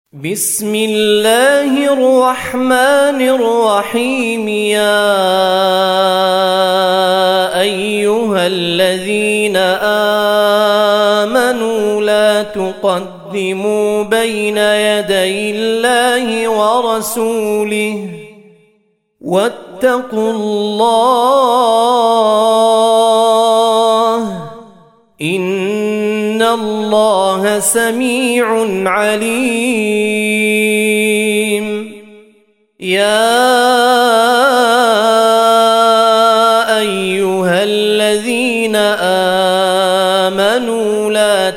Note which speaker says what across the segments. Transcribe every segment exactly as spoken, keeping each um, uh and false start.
Speaker 1: بسم الله الرحمن الرحيم. يا أيها الذين آمنوا لا تقدموا بين يدي الله ورسوله واتقوا الله إن الله سميع عليم. يا أيها الذين آمنوا لا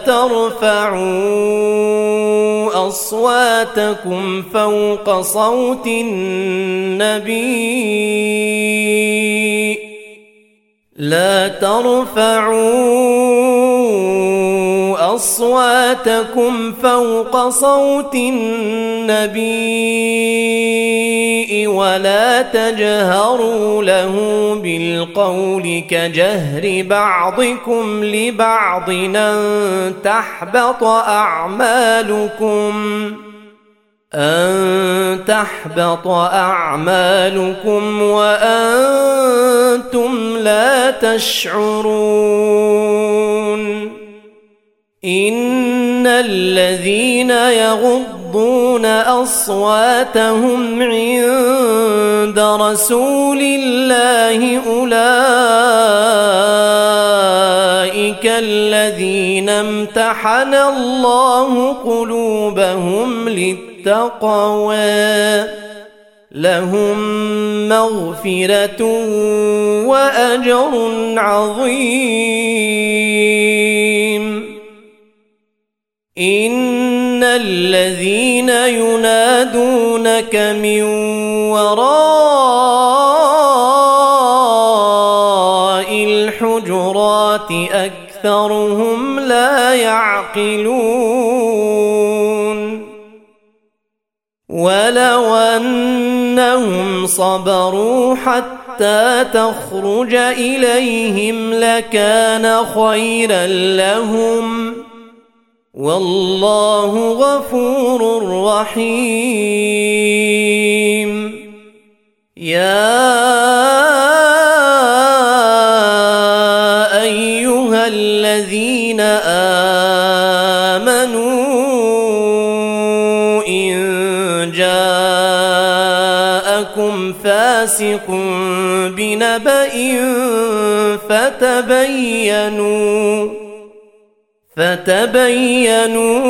Speaker 1: ترفعوا أصواتكم فوق صوت النبي لا ترفعوا أصواتكم فوق صوت النبي ولا تجهروا له بالقول كجهر بعضكم لبعض أن تحبط أعمالكم أن تحبط أعمالكم وأنتم لا تشعرون. إن الذين يغضون أصواتهم عند رسول الله أولئك الذين امتحن الله قلوبهم للتقوى لهم مغفرة وأجر عظيم. إن الذين ينادونك من وراء الحجرات أكثرهم لا يعقلون. ولو أنهم صبروا حتى تخرج إليهم لكان خيرا لهم والله غفور رحيم. يا أيها الذين آمنوا إن جاءكم فاسق بنبأ فتبينوا فتبينوا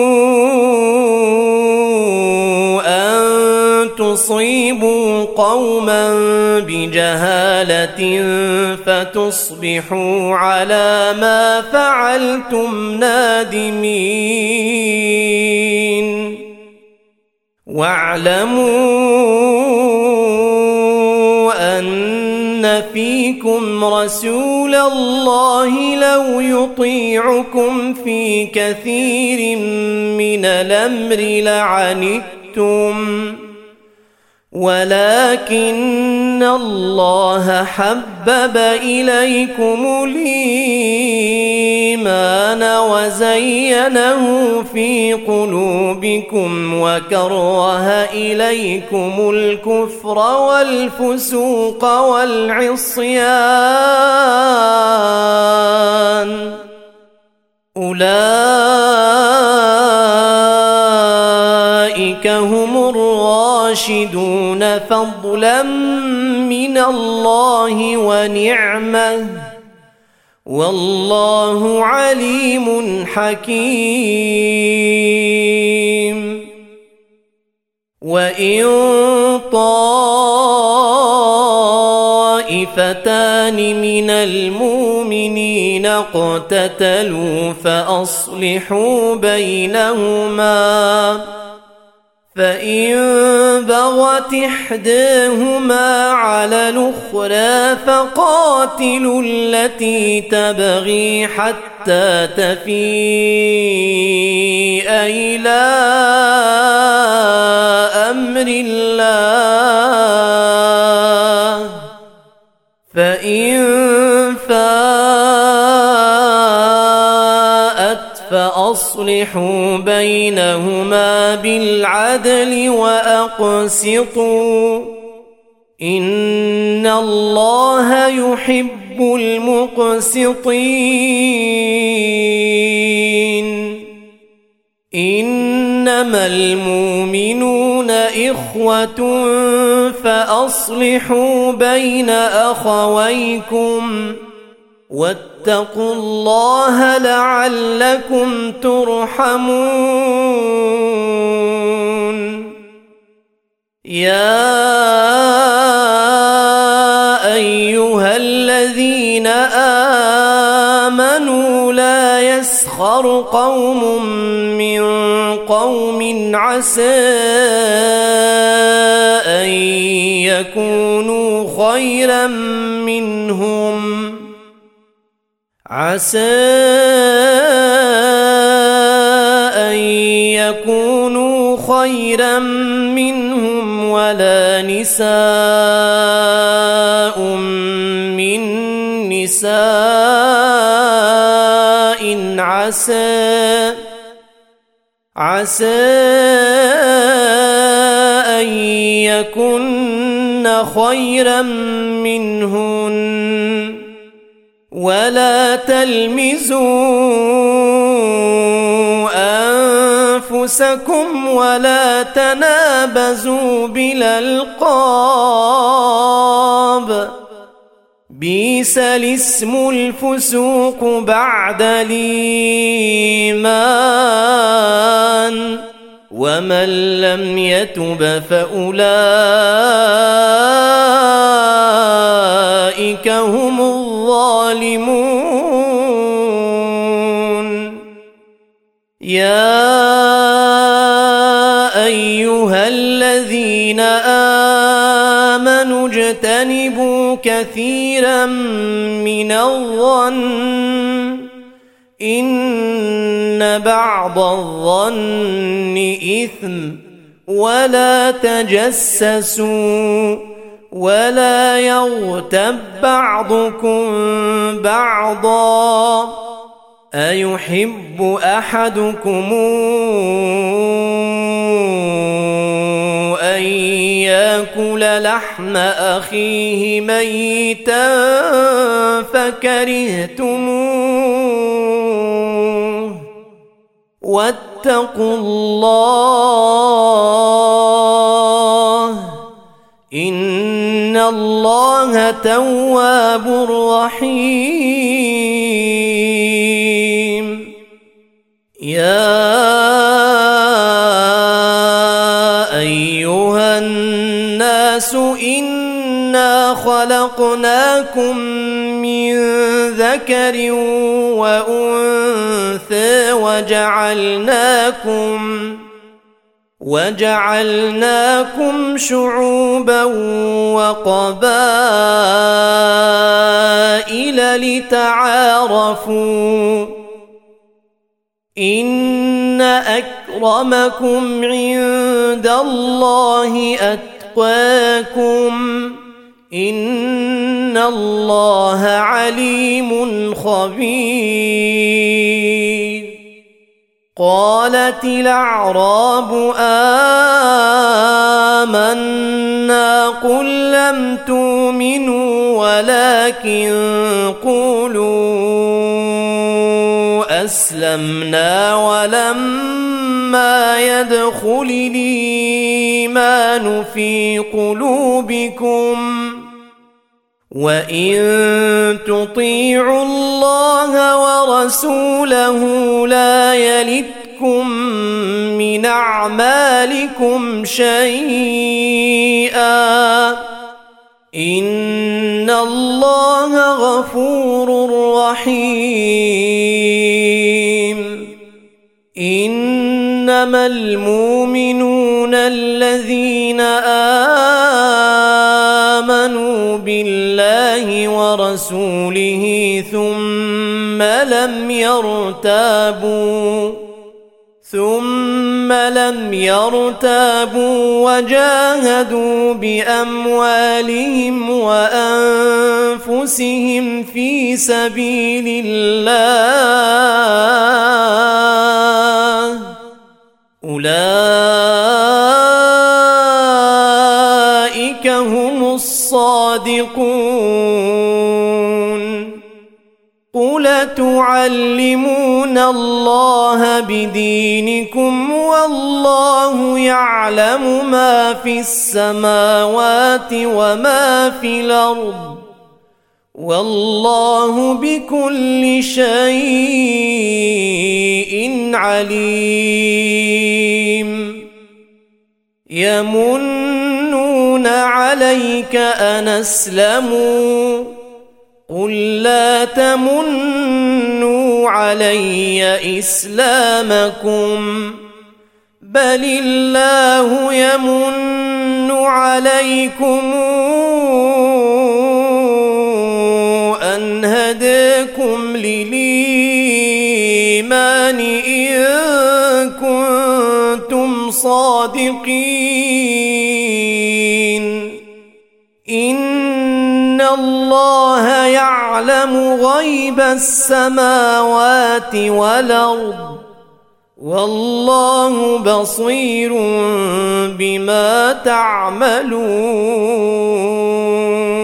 Speaker 1: أن تصيبوا قوما بجهالة فتصبحوا على ما فعلتم نادمين. واعلموا أن فيكم رسول الله لو يطيعكم في كثير من الأمر لعنتم ولكن الله حبب إليكم الإيمان وزينه في قلوبكم وكره إليكم الكفر والفسوق والعصيان أولئك هم الراشدون فضلا من الله ونعمة والله عليم حكيم. وإن طائفتان من المؤمنين اقتتلوا فأصلحوا بينهما فإن بغت إحداهما على الأخرى فقاتلوا التي تبغي حتى تفيء إلى أمر الله فإن فاءت فأصلحوا بينهما بالعدل وأقسطوا إن الله يحب المقسطين إنما المؤمنون إخوة فأصلحوا بين أخويكم واتقوا الله لعلكم ترحمون يا أيها الذين آمنوا لا يسخر قوم من قوم عسى أن يكونوا خيرا منهم عسى أن يكونوا خيرا منهم ولا نساء من نساء عسى عسى أن يكن خيرا منهن ولا تلمزوا أنفسكم ولا تنابزوا بالألقاب بئس الاسم الفسوق بعد الإيمان ومن لم يتب فأولئك هم الظالمون يا أيها الذين آمنوا اجتنبوا كثيرا من الظن إن بعض الظن إثم ولا تجسسوا ولا يغتب بعضكم بعضا أيحب أحدكم أن يأكل لحم أخيه ميتا فكرهتموه واتقوا الله إن الله تواب رحيم يا أيها الناس إنا خلقناكم من ذكر وأنثى وجعلناكم وجعلناكم شعوبا وقبائل لتعارفوا إن أكرمكم عند الله أتقاكم إن الله عليم خبير قالت الأعراب آمنا قل لم تؤمنوا ولكن قولوا أسلمنا ولما يدخل الإيمان في قلوبكم وإن تطيعوا الله ورسوله لا يلتكم من أعمالكم شيئا إن الله غفور رحيم إنما المؤمنون الذين آمنوا بالله ورسوله ثم لم يرتابوا ثم لم يرتابوا وجاهدوا بأموالهم وأنفسهم في سبيل الله أولئك هم الصادقون. قل تعلمون الله بدينكم والله يعلم ما في السماوات وما في الأرض والله بكل شيء عليم. يمنون عليك أن أسلموا قل لا تمنوا علي إسلامكم بل الله يمن عليكم أن هداكم للإيمان إن كنتم صادقين. إن الله يعلم غيب السماوات والأرض والله بصير بما تعملون.